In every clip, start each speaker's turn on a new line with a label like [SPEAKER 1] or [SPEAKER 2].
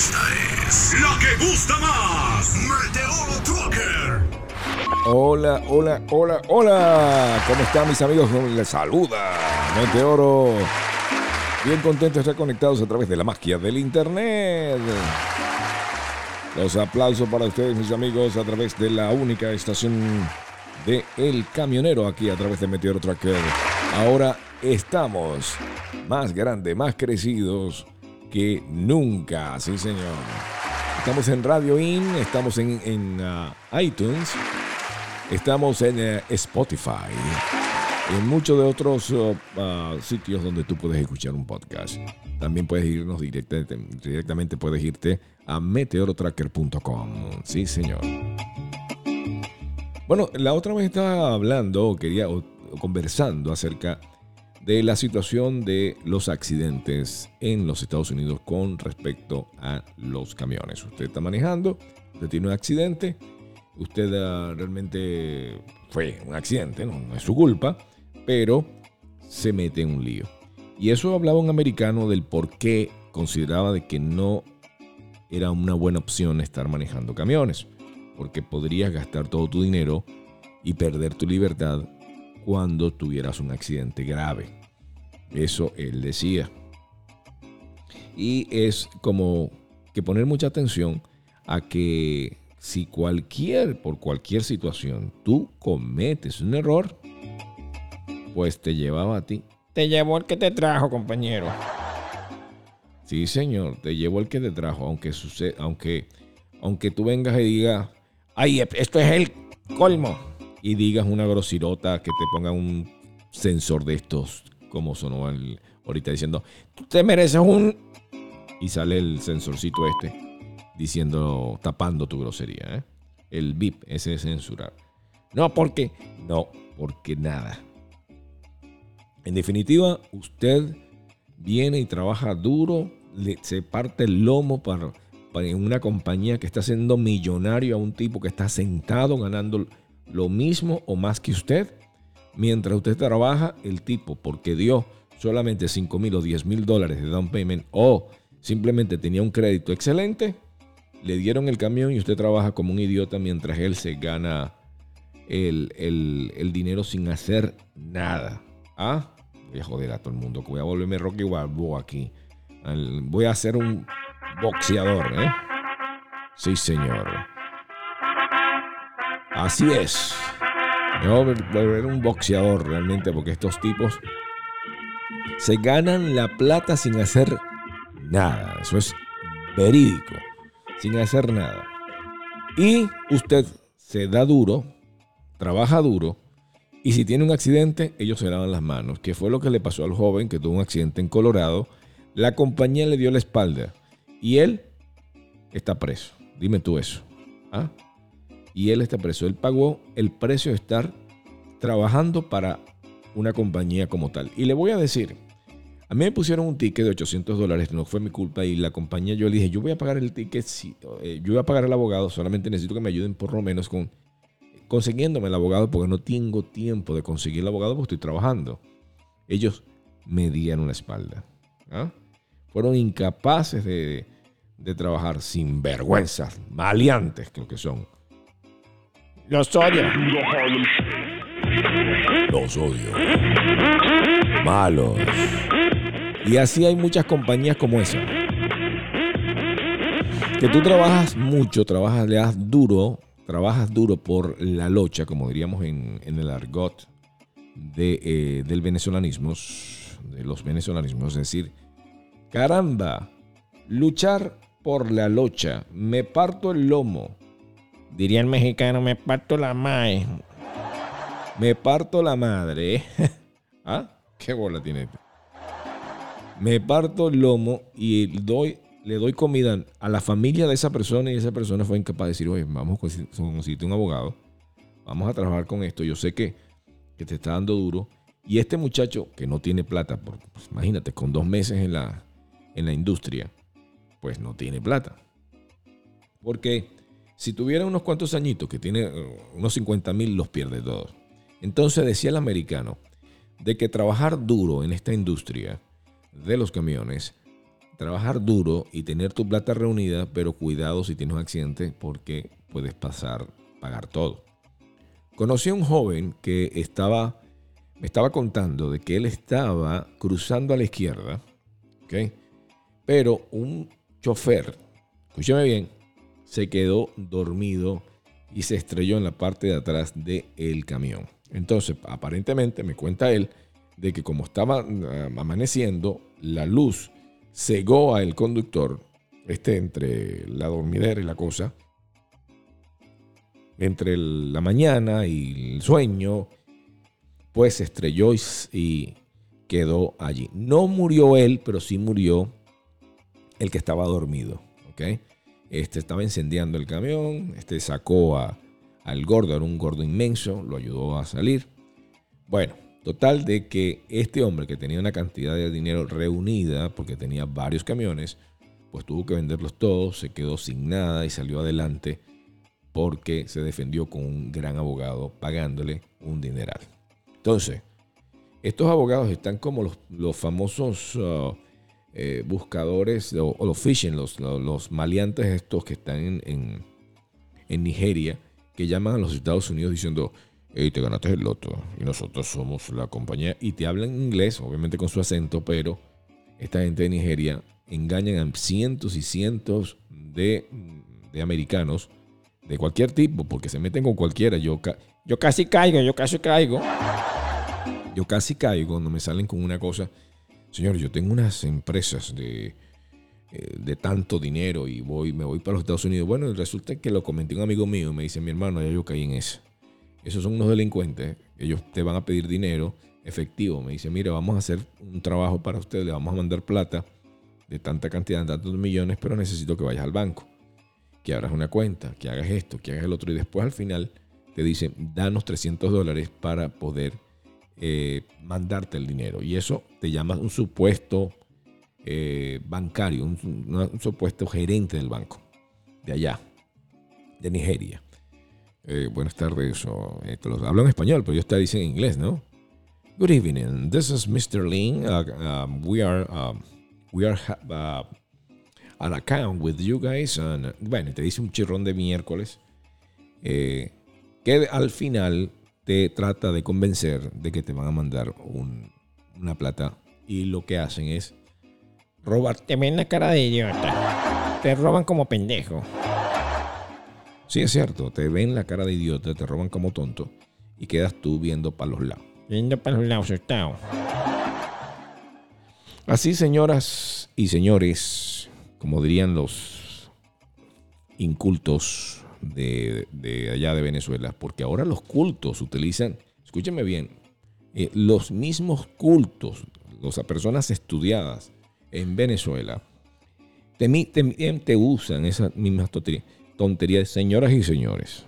[SPEAKER 1] Esta es la que gusta más. Meteoro Trucker.
[SPEAKER 2] Hola, hola, hola, hola. ¿Cómo están mis amigos? Les saluda Meteoro. Bien contentos de estar conectados a través de la magia del internet. Los aplausos para ustedes, mis amigos, a través de la única estación de El Camionero aquí a través de Meteoro Trucker. Ahora estamos más grandes, más crecidos que nunca, sí señor. Estamos en Radio In, estamos en iTunes, estamos en Spotify, en muchos de otros sitios donde tú puedes escuchar un podcast. También puedes irnos directamente puedes irte a meteorotracker.com. Sí, señor. Bueno, la otra vez estaba hablando, conversando acerca de la situación de los accidentes en los Estados Unidos con respecto a los camiones. Usted está manejando, usted tiene un accidente, usted realmente fue un accidente, no es su culpa, pero se mete en un lío. Y eso hablaba un americano del por qué consideraba de que no era una buena opción estar manejando camiones, porque podrías gastar todo tu dinero y perder tu libertad cuando tuvieras un accidente grave. Eso él decía. Y es como que poner mucha atención a que si por cualquier situación tú cometes un error, pues te llevaba a ti. Te llevó el que te trajo, compañero. Sí, señor, te llevó el que te trajo, aunque tú vengas y digas, ay, esto es el colmo, y digas una grosirota, que te pongan un sensor de estos, como sonó ahorita diciendo, tú te mereces un... Y sale el sensorcito diciendo, tapando tu grosería, ¿eh? El bip, ese es censurar. No, porque nada. En definitiva, usted viene y trabaja duro, se parte el lomo para en una compañía que está haciendo millonario a un tipo que está sentado ganando lo mismo o más que usted. Mientras usted trabaja, el tipo, porque dio solamente $5,000 o $10,000 de down payment o simplemente tenía un crédito excelente, le dieron el camión y usted trabaja como un idiota mientras él se gana el dinero sin hacer nada. ¿Ah? Voy a joder a todo el mundo, que voy a volverme Rocky Balboa aquí. Voy a ser un boxeador, ¿eh? Sí, señor. Así es. Me voy a volver un boxeador realmente, porque estos tipos se ganan la plata sin hacer nada. Eso es verídico. Sin hacer nada. Y usted se da duro, trabaja duro, y si tiene un accidente, ellos se lavan las manos. Que fue lo que le pasó al joven que tuvo un accidente en Colorado. La compañía le dio la espalda y él está preso. Dime tú eso. ¿Ah? Y él está preso. Él pagó el precio de estar trabajando para una compañía como tal. Y le voy a decir, a mí me pusieron un ticket de $800, no fue mi culpa, y la compañía, yo le dije, yo voy a pagar el ticket, yo voy a pagar al abogado, solamente necesito que me ayuden por lo menos consiguiéndome el abogado, porque no tengo tiempo de conseguir el abogado porque estoy trabajando. Ellos me dieron la espalda. ¿Ah? Fueron incapaces de trabajar, sin vergüenzas, maleantes creo que son. Los odio. Los odio. Malos. Y así hay muchas compañías como esa. Que tú trabajas mucho, le das duro, trabajas duro por la locha, como diríamos en el argot del venezolanismo, de los venezolanismos, es decir, caramba, luchar por la locha, me parto el lomo. Diría el mexicano, me parto la mae. Me parto la madre. ¿Ah? ¿Qué bola tiene este? Me parto el lomo y le doy comida a la familia de esa persona, y esa persona fue incapaz de decir, oye, vamos a conseguirte un abogado, vamos a trabajar con esto, yo sé que te está dando duro. Y este muchacho que no tiene plata, pues, imagínate, con 2 meses en la industria, pues no tiene plata. Porque si tuviera unos cuantos añitos, que tiene unos 50,000, los pierde todos. Entonces decía el americano de que trabajar duro en esta industria de los camiones trabajar duro y tener tu plata reunida, pero cuidado si tienes un accidente porque puedes pagar todo. Conocí a un joven que me estaba contando de que él estaba cruzando a la izquierda, ¿ok? Pero un chofer, escúchame bien, se quedó dormido y se estrelló en la parte de atrás del camión. Entonces, aparentemente, me cuenta él, de que como estaba amaneciendo, la luz cegó al conductor, entre la dormidera y la cosa, entre la mañana y el sueño, pues se estrelló y quedó allí. No murió él, pero sí murió el que estaba dormido, ¿ok? Estaba incendiando el camión, sacó al gordo, era un gordo inmenso, lo ayudó a salir. Bueno, total de que este hombre que tenía una cantidad de dinero reunida, porque tenía varios camiones, pues tuvo que venderlos todos, se quedó sin nada y salió adelante porque se defendió con un gran abogado pagándole un dineral. Entonces, estos abogados están como los famosos buscadores o los phishing, los maleantes estos que están en Nigeria, que llaman a los Estados Unidos diciendo: hey, te ganaste el loto y nosotros somos la compañía, y te hablan en inglés, obviamente con su acento, pero esta gente de Nigeria engañan a cientos y cientos de americanos de cualquier tipo, porque se meten con cualquiera. Yo casi caigo. Yo casi caigo cuando me salen con una cosa: señor, yo tengo unas empresas de tanto dinero y me voy para los Estados Unidos. Bueno, resulta que lo comenté a un amigo mío y me dice: mi hermano, ya yo caí en eso. Esos son unos delincuentes. Ellos te van a pedir dinero efectivo. Me dice: mira, vamos a hacer un trabajo para usted, le vamos a mandar plata de tanta cantidad, de tantos millones, pero necesito que vayas al banco, que abras una cuenta, que hagas esto, que hagas el otro, y después al final te dicen: danos $300 para poder mandarte el dinero. Y eso te llama un supuesto bancario, un supuesto gerente del banco de allá, de Nigeria. Buenas tardes. Hablo en español, pero ellos te dicen en inglés, ¿no? Good evening. This is Mr. Lin. We are an account with you guys. And, bueno, te dice un chirrón de miércoles que al final te trata de convencer de que te van a mandar una plata, y lo que hacen es robar.
[SPEAKER 3] Te ven la cara de idiota. Te roban como pendejo.
[SPEAKER 2] Sí, es cierto, te ven la cara de idiota, te roban como tonto y quedas tú viendo para los lados.
[SPEAKER 3] Viendo para los lados, asustado.
[SPEAKER 2] Así, señoras y señores, como dirían los incultos de allá de Venezuela, porque ahora los cultos utilizan, escúchame bien, los mismos cultos, las personas estudiadas en Venezuela, te usan esas mismas tonterías, señoras y señores,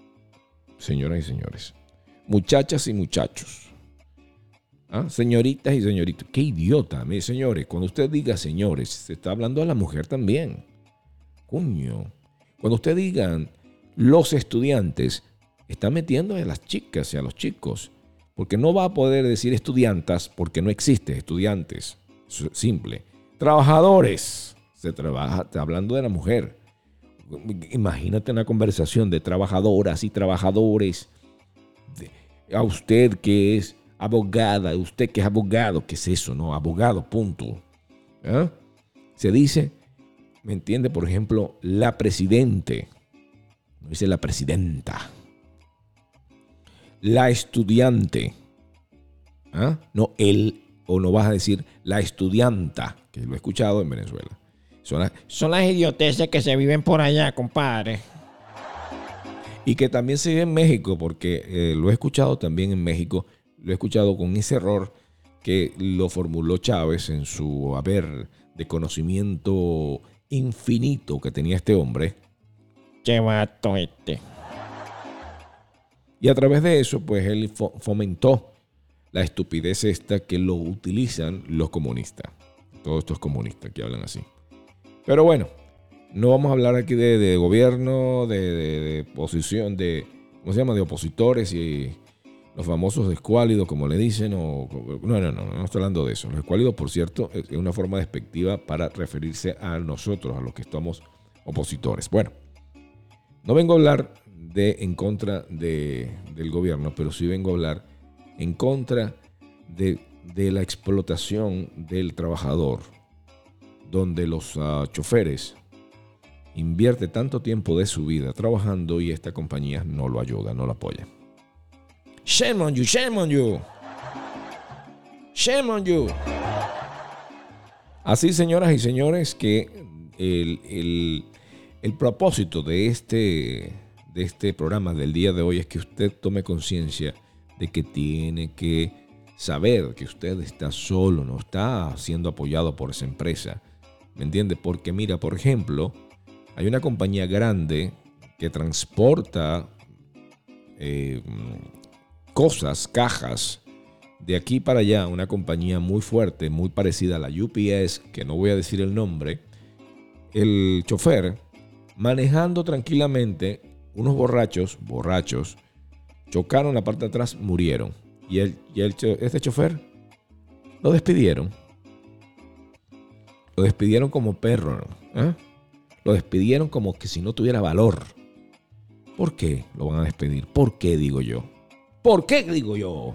[SPEAKER 2] muchachas y muchachos, señoritas y señoritos. Qué idiota, señores. Cuando usted diga señores, se está hablando a la mujer también. Coño. Cuando usted digan los estudiantes, está metiendo a las chicas y a los chicos, porque no va a poder decir estudiantas porque no existe estudiantes. Simple. Trabajadores. Se trabaja, está hablando de la mujer. Imagínate una conversación de trabajadoras y trabajadores. A usted que es abogada, usted que es abogado, ¿qué es eso? No, abogado, punto. Se dice, ¿me entiende? Por ejemplo, la presidente. No dice la presidenta. La estudiante. No él, o no vas a decir la estudianta, que lo he escuchado en Venezuela.
[SPEAKER 3] Son las idioteces que se viven por allá, compadre.
[SPEAKER 2] Y que también se vive en México, porque lo he escuchado también en México. Lo he escuchado con ese error que lo formuló Chávez en su haber de conocimiento infinito que tenía este hombre.
[SPEAKER 3] Qué vato este.
[SPEAKER 2] Y a través de eso, pues él fomentó la estupidez esta que lo utilizan los comunistas. Todos estos comunistas que hablan así. Pero bueno, no vamos a hablar aquí de gobierno, de oposición, ¿cómo se llama? De opositores y los famosos escuálidos, como le dicen, no estoy hablando de eso. Los escuálidos, por cierto, es una forma despectiva para referirse a nosotros, a los que estamos opositores. Bueno, no vengo a hablar en contra del gobierno, pero sí vengo a hablar en contra de la explotación del trabajador, donde los choferes invierte tanto tiempo de su vida trabajando y esta compañía no lo ayuda, no lo apoya. Shame on you, shame on you. Shame on you. Así, señoras y señores, que el propósito de este programa del día de hoy es que usted tome conciencia de que tiene que saber que usted está solo, no está siendo apoyado por esa empresa. ¿Me entiende? Porque mira, por ejemplo, hay una compañía grande que transporta cosas, cajas, de aquí para allá, una compañía muy fuerte, muy parecida a la UPS, que no voy a decir el nombre. El chofer, manejando tranquilamente, unos borrachos, chocaron la parte de atrás, murieron. Y este chofer lo despidieron. Lo despidieron como perro, ¿no? Lo despidieron como que si no tuviera valor. ¿Por qué lo van a despedir? ¿Por qué, digo yo? ¿Por qué, digo yo?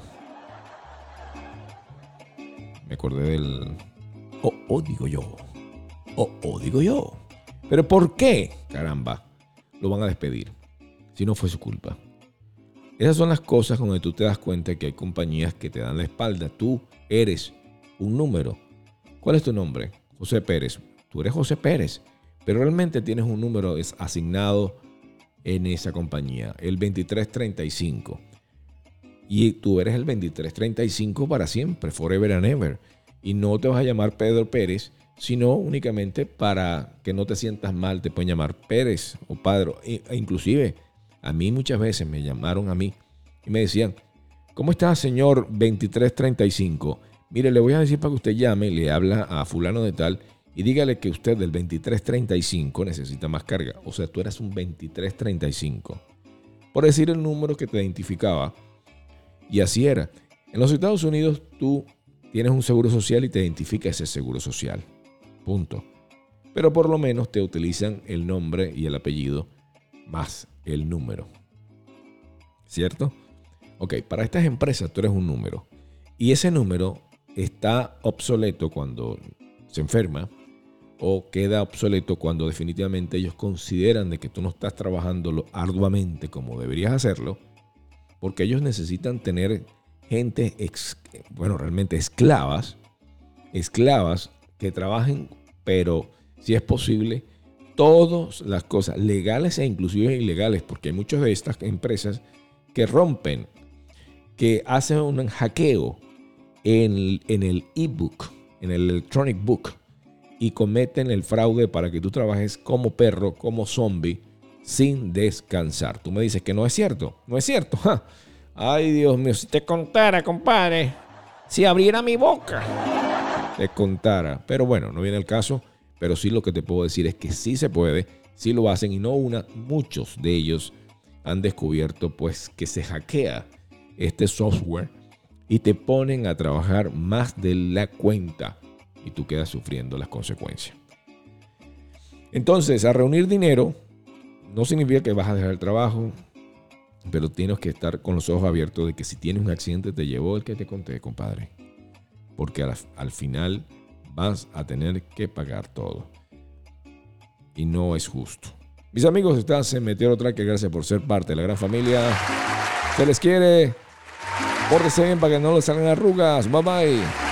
[SPEAKER 2] Me acordé del... digo yo. Digo yo. ¿Pero por qué, caramba, lo van a despedir? Si no fue su culpa. Esas son las cosas donde tú te das cuenta que hay compañías que te dan la espalda. Tú eres un número. ¿Cuál es tu nombre? José Pérez. Tú eres José Pérez. Pero realmente tienes un número asignado en esa compañía. El 2335. Y tú eres el 2335 para siempre. Forever and ever. Y no te vas a llamar Pedro Pérez, sino únicamente para que no te sientas mal. Te pueden llamar Pérez o Padre. E inclusive... A mí muchas veces me llamaron a mí y me decían, ¿cómo está, señor 2335? Mire, le voy a decir para que usted llame, le habla a fulano de tal y dígale que usted del 2335 necesita más carga. O sea, tú eras un 2335. Por decir el número que te identificaba. Y así era. En los Estados Unidos tú tienes un seguro social y te identifica ese seguro social. Punto. Pero por lo menos te utilizan el nombre y el apellido más el número. ¿Cierto? Ok, para estas empresas tú eres un número. Y ese número está obsoleto cuando se enferma o queda obsoleto cuando definitivamente ellos consideran de que tú no estás trabajando arduamente como deberías hacerlo, porque ellos necesitan tener gente, realmente esclavas que trabajen, pero si es posible, todas las cosas legales e inclusive ilegales, porque hay muchas de estas empresas que rompen, que hacen un hackeo en el ebook, en el electronic book, y cometen el fraude para que tú trabajes como perro, como zombie, sin descansar. Tú me dices que no es cierto. No es cierto. ¡Ja! Ay, Dios mío, si te contara, compadre, si abriera mi boca, te contara. Pero bueno, no viene el caso. Pero sí lo que te puedo decir es que sí se puede, sí lo hacen y no muchos de ellos han descubierto pues que se hackea este software y te ponen a trabajar más de la cuenta y tú quedas sufriendo las consecuencias. Entonces, a reunir dinero no significa que vas a dejar el trabajo, pero tienes que estar con los ojos abiertos de que si tienes un accidente te llevó el que te conté, compadre. Porque al final vas a tener que pagar todo. Y no es justo. Mis amigos, estás en Meteoro Tracker. Gracias por ser parte de la gran familia. Se les quiere. Pórtense bien para que no les salgan arrugas. Bye bye.